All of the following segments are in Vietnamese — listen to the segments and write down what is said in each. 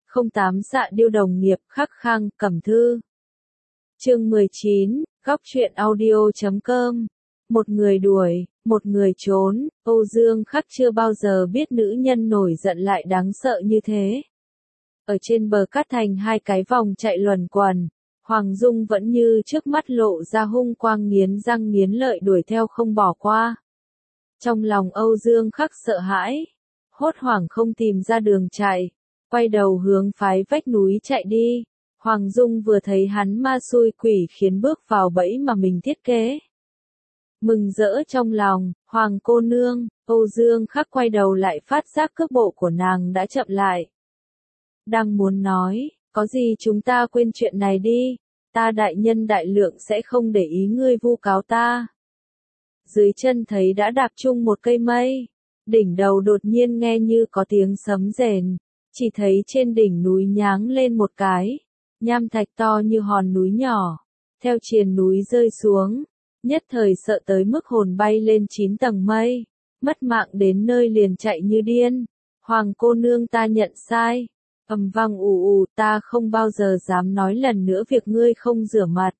08 Dạ Điêu đồng nghiệp Khắc Khang, Cẩm Thư. Chương 19, góc truyện audio.com. Một người đuổi, một người trốn, Âu Dương Khắc chưa bao giờ biết nữ nhân nổi giận lại đáng sợ như thế. Ở trên bờ cát thành hai cái vòng chạy luẩn quẩn, Hoàng Dung vẫn như trước mắt lộ ra hung quang, nghiến răng nghiến lợi đuổi theo không bỏ qua. Trong lòng Âu Dương Khắc sợ hãi, hốt hoảng không tìm ra đường chạy, quay đầu hướng phái vách núi chạy đi. Hoàng Dung vừa thấy hắn ma xui quỷ khiến bước vào bẫy mà mình thiết kế. Mừng rỡ trong lòng, Hoàng cô nương, Âu Dương Khắc quay đầu lại phát giác cước bộ của nàng đã chậm lại. Đang muốn nói, có gì chúng ta quên chuyện này đi, ta đại nhân đại lượng sẽ không để ý ngươi vu cáo ta. Dưới chân thấy đã đạp chung một cây mây, đỉnh đầu đột nhiên nghe như có tiếng sấm rền, chỉ thấy trên đỉnh núi nháng lên một cái nham thạch to như hòn núi nhỏ, theo triền núi rơi xuống, nhất thời sợ tới mức hồn bay lên 9 tầng mây, mất mạng đến nơi liền chạy như điên. Hoàng cô nương ta nhận sai. Ầm vang ù ù, ta không bao giờ dám nói lần nữa việc ngươi không rửa mặt.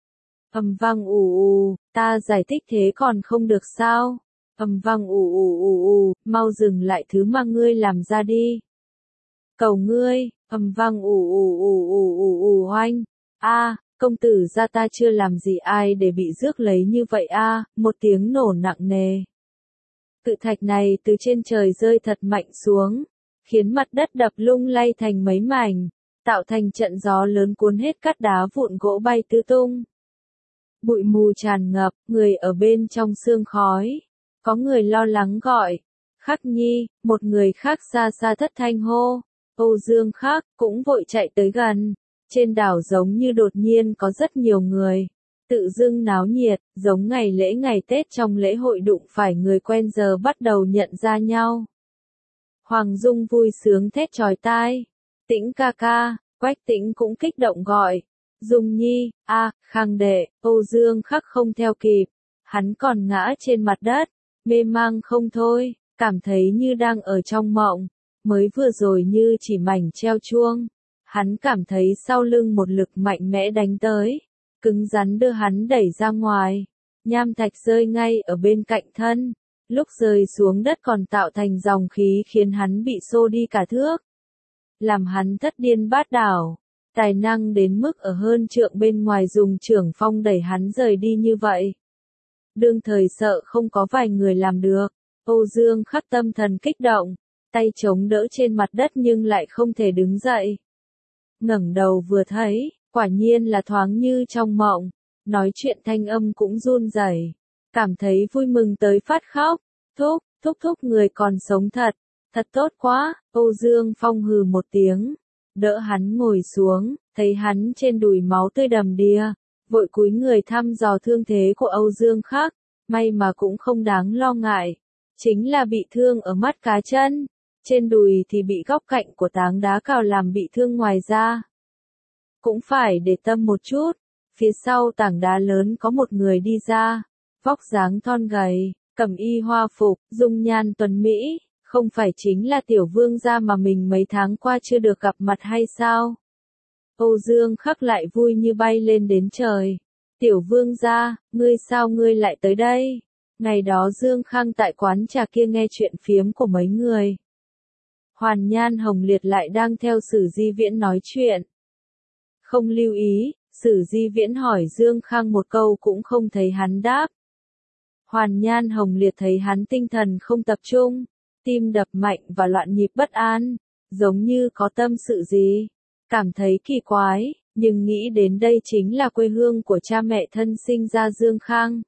Ầm vang ù ù, ta giải thích thế còn không được sao? Ầm vang ù ù ù ù, mau dừng lại thứ mà ngươi làm ra đi. Cầu ngươi, ầm vang ù ù ù ù ù ù oanh. A, công tử gia ta chưa làm gì ai để bị rước lấy như vậy a, một tiếng nổ nặng nề. Cự thạch này từ trên trời rơi thật mạnh xuống, khiến mặt đất đập lung lay thành mấy mảnh, tạo thành trận gió lớn cuốn hết cát đá vụn gỗ bay tứ tung. Bụi mù tràn ngập, người ở bên trong sương khói. Có người lo lắng gọi, Khắc Nhi, một người khác xa xa thất thanh hô. Âu Dương Khắc cũng vội chạy tới gần. Trên đảo giống như đột nhiên có rất nhiều người, tự dưng náo nhiệt, giống ngày lễ ngày Tết trong lễ hội đụng phải người quen giờ bắt đầu nhận ra nhau. Hoàng Dung vui sướng thét chói tai. Tĩnh ca ca, Quách Tĩnh cũng kích động gọi. Dung Nhi, Khang đệ, Âu Dương Khắc không theo kịp. Hắn còn ngã trên mặt đất, mê mang không thôi, cảm thấy như đang ở trong mộng. Mới vừa rồi như chỉ mảnh treo chuông. Hắn cảm thấy sau lưng một lực mạnh mẽ đánh tới, cứng rắn đưa hắn đẩy ra ngoài. Nham thạch rơi ngay ở bên cạnh thân. Lúc rơi xuống đất còn tạo thành dòng khí khiến hắn bị xô đi cả thước. Làm hắn thất điên bát đảo. Tài năng đến mức ở hơn trượng bên ngoài dùng trưởng phong đẩy hắn rời đi như vậy. Đương thời sợ không có vài người làm được. Âu Dương Khắc tâm thần kích động, tay chống đỡ trên mặt đất nhưng lại không thể đứng dậy. Ngẩng đầu vừa thấy, quả nhiên là thoáng như trong mộng, nói chuyện thanh âm cũng run rẩy, cảm thấy vui mừng tới phát khóc. Thúc người còn sống thật tốt quá. Âu Dương Phong hừ một tiếng, đỡ hắn ngồi xuống, thấy hắn trên đùi máu tươi đầm đìa, vội cúi người thăm dò thương thế của Âu Dương Khắc, may mà cũng không đáng lo ngại, chính là bị thương ở mắt cá chân, trên đùi thì bị góc cạnh của tảng đá cào làm bị thương ngoài ra. Cũng phải để tâm một chút, phía sau tảng đá lớn có một người đi ra, vóc dáng thon gầy, cẩm y hoa phục, dung nhan tuấn mỹ, không phải chính là tiểu vương gia mà mình mấy tháng qua chưa được gặp mặt hay sao? Âu Dương Khắc lại vui như bay lên đến trời. Tiểu vương gia, ngươi sao ngươi lại tới đây? Ngày đó Dương Khang tại quán trà kia nghe chuyện phiếm của mấy người. Hoàn Nhan Hồng Liệt lại đang theo Sử Di Viễn nói chuyện. Không lưu ý, Sử Di Viễn hỏi Dương Khang một câu cũng không thấy hắn đáp. Hoàn Nhan Hồng Liệt thấy hắn tinh thần không tập trung, tim đập mạnh và loạn nhịp bất an, giống như có tâm sự gì, cảm thấy kỳ quái, nhưng nghĩ đến đây chính là quê hương của cha mẹ thân sinh ra Dương Khang.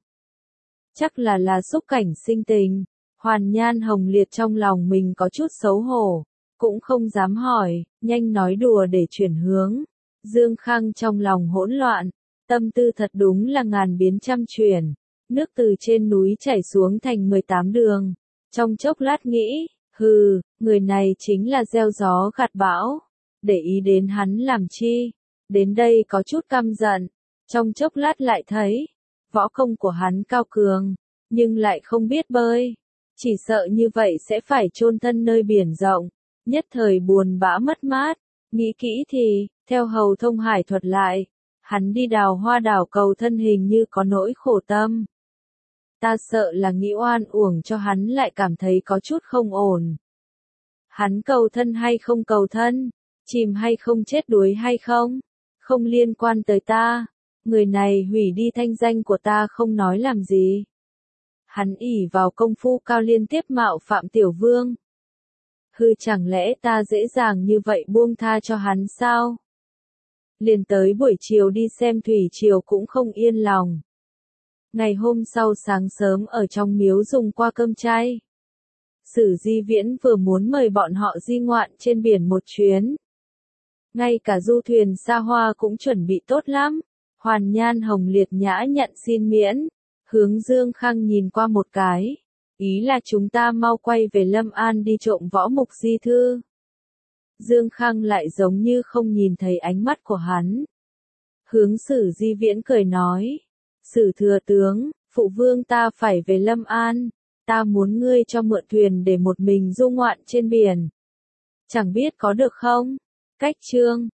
Chắc là xúc cảnh sinh tình. Hoàn Nhan Hồng Liệt trong lòng mình có chút xấu hổ, cũng không dám hỏi, nhanh nói đùa để chuyển hướng. Dương Khang trong lòng hỗn loạn, tâm tư thật đúng là ngàn biến trăm chuyển. Nước từ trên núi chảy xuống thành 18 đường. Trong chốc lát nghĩ, người này chính là gieo gió gặt bão. Để ý đến hắn làm chi? Đến đây có chút căm giận. Trong chốc lát lại thấy, võ công của hắn cao cường, nhưng lại không biết bơi. Chỉ sợ như vậy sẽ phải chôn thân nơi biển rộng. Nhất thời buồn bã mất mát, Nghĩ kỹ thì, theo Hầu Thông Hải thuật lại, hắn đi Đào Hoa đảo cầu thân hình như có nỗi khổ tâm. Ta sợ là nghĩ oan uổng cho hắn lại cảm thấy có chút không ổn. Hắn cầu thân hay không cầu thân, chìm hay không chết đuối hay không, không liên quan tới ta. Người này hủy đi thanh danh của ta không nói làm gì. Hắn ỷ vào công phu cao liên tiếp mạo phạm tiểu vương. Hừ, chẳng lẽ ta dễ dàng như vậy buông tha cho hắn sao? Liền tới buổi chiều đi xem thủy triều cũng không yên lòng. Ngày hôm sau sáng sớm ở trong miếu dùng qua cơm chay. Sử Di Viễn vừa muốn mời bọn họ di ngoạn trên biển một chuyến. Ngay cả du thuyền xa hoa cũng chuẩn bị tốt lắm. Hoàn Nhan Hồng liệt nhã nhận xin miễn. Hướng Dương Khang nhìn qua một cái. Ý là chúng ta mau quay về Lâm An đi trộm võ mục di thư. Dương Khang lại giống như không nhìn thấy ánh mắt của hắn. Hướng Sử Di Viễn cười nói. Sử thừa tướng, phụ vương ta phải về Lâm An. Ta muốn ngươi cho mượn thuyền để một mình du ngoạn trên biển. Chẳng biết có được không? Cách chương